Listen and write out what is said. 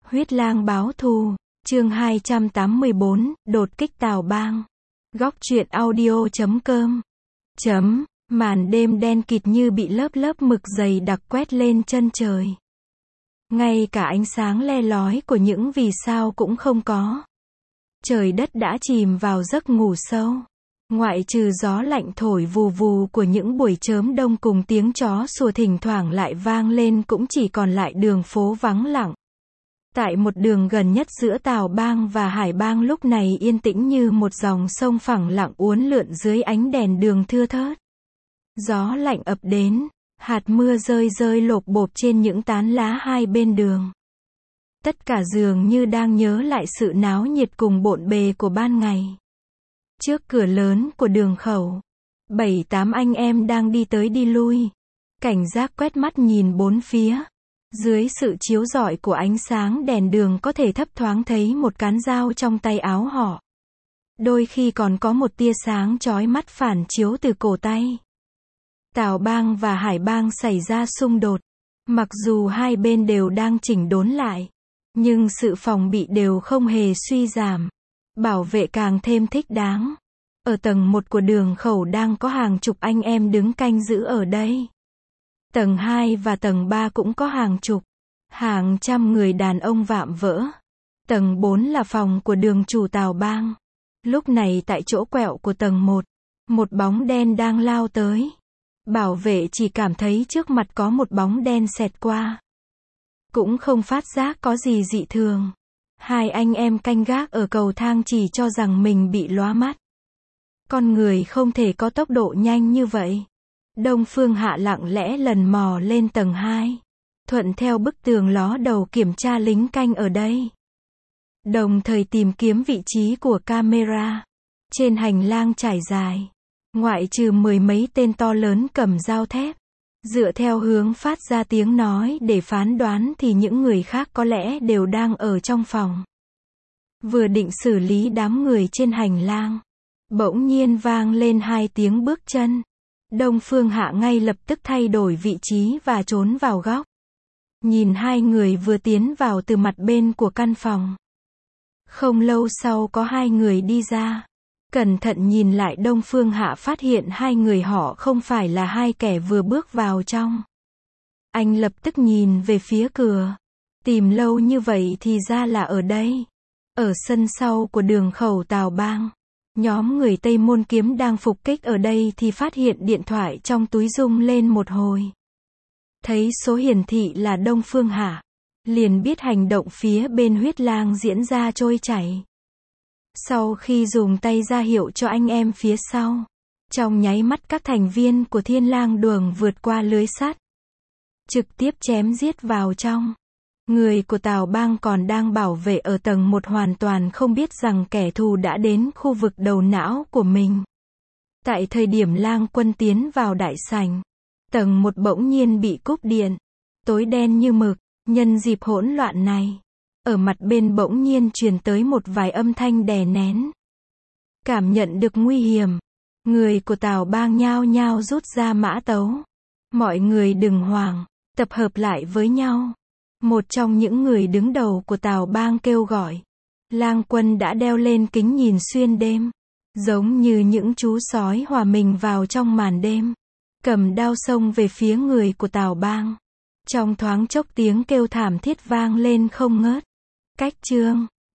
Huyết lang báo thù, chương 284, đột kích Tào Bang. Góc truyện audio.com. Màn đêm đen kịt như bị lớp lớp mực dày đặc quét lên chân trời. Ngay cả ánh sáng le lói của những vì sao cũng không có. Trời đất đã chìm vào giấc ngủ sâu. Ngoại trừ gió lạnh thổi vù vù của những buổi chớm đông cùng tiếng chó sủa thỉnh thoảng lại vang lên, cũng chỉ còn lại đường phố vắng lặng. Tại một đường gần nhất giữa Tào Bang và Hải Bang lúc này yên tĩnh như một dòng sông phẳng lặng uốn lượn dưới ánh đèn đường thưa thớt. Gió lạnh ập đến, hạt mưa rơi rơi lộp bộp trên những tán lá hai bên đường. Tất cả dường như đang nhớ lại sự náo nhiệt cùng bộn bề của ban ngày. Trước cửa lớn của đường khẩu, 7-8 anh em đang đi tới đi lui. Cảnh giác quét mắt nhìn bốn phía. Dưới sự chiếu rọi của ánh sáng đèn đường có thể thấp thoáng thấy một cán dao trong tay áo họ. Đôi khi còn có một tia sáng chói mắt phản chiếu từ cổ tay. Tào Bang và Hải Bang xảy ra xung đột. Mặc dù hai bên đều đang chỉnh đốn lại, nhưng sự phòng bị đều không hề suy giảm. Bảo vệ càng thêm thích đáng. Ở tầng 1 của đường khẩu đang có hàng chục anh em đứng canh giữ ở đây. Tầng 2 và tầng 3 cũng có hàng chục, hàng trăm người đàn ông vạm vỡ. Tầng 4 là phòng của đường chủ Tào Bang. Lúc này tại chỗ quẹo của tầng 1, một bóng đen đang lao tới. Bảo vệ chỉ cảm thấy trước mặt có một bóng đen xẹt qua. Cũng không phát giác có gì dị thường. Hai anh em canh gác ở cầu thang chỉ cho rằng mình bị lóa mắt. Con người không thể có tốc độ nhanh như vậy. Đông Phương Hạ lặng lẽ lần mò lên tầng 2. Thuận theo bức tường ló đầu kiểm tra lính canh ở đây. Đồng thời tìm kiếm vị trí của camera. Trên hành lang trải dài, ngoại trừ mười mấy tên to lớn cầm dao thép, dựa theo hướng phát ra tiếng nói để phán đoán thì những người khác có lẽ đều đang ở trong phòng. Vừa định xử lý đám người trên hành lang, bỗng nhiên vang lên 2 tiếng bước chân. Đông Phương Hạ ngay lập tức thay đổi vị trí và trốn vào góc. Nhìn hai người vừa tiến vào từ mặt bên của căn phòng. Không lâu sau có 2 người đi ra. Cẩn thận nhìn lại, Đông Phương Hạ phát hiện 2 người họ không phải là 2 kẻ vừa bước vào trong. Anh lập tức nhìn về phía cửa. Tìm lâu như vậy thì ra là ở đây. Ở sân sau của đường khẩu Tào Bang. Nhóm người Tây Môn Kiếm đang phục kích ở đây thì phát hiện điện thoại trong túi rung lên một hồi. Thấy số hiển thị là Đông Phương Hạ, liền biết hành động phía bên Huyết Lang diễn ra trôi chảy. Sau khi dùng tay ra hiệu cho anh em phía sau, trong nháy mắt các thành viên của Thiên Lang Đường vượt qua lưới sắt, trực tiếp chém giết vào trong. Người của Tào Bang còn đang bảo vệ ở tầng 1 hoàn toàn không biết rằng kẻ thù đã đến khu vực đầu não của mình. Tại thời điểm Lang Quân tiến vào đại sảnh, tầng 1 bỗng nhiên bị cúp điện, tối đen như mực. Nhân dịp hỗn loạn này, ở mặt bên bỗng nhiên truyền tới một vài âm thanh đè nén. Cảm nhận được nguy hiểm, người của Tào Bang nhao nhao rút ra mã tấu. Mọi người đừng hoảng, tập hợp lại với nhau. Một trong những người đứng đầu của Tào Bang kêu gọi. Lang Quân đã đeo lên kính nhìn xuyên đêm, giống như những chú sói hòa mình vào trong màn đêm, cầm đao xông về phía người của Tào Bang. Trong thoáng chốc tiếng kêu thảm thiết vang lên không ngớt. Cách chương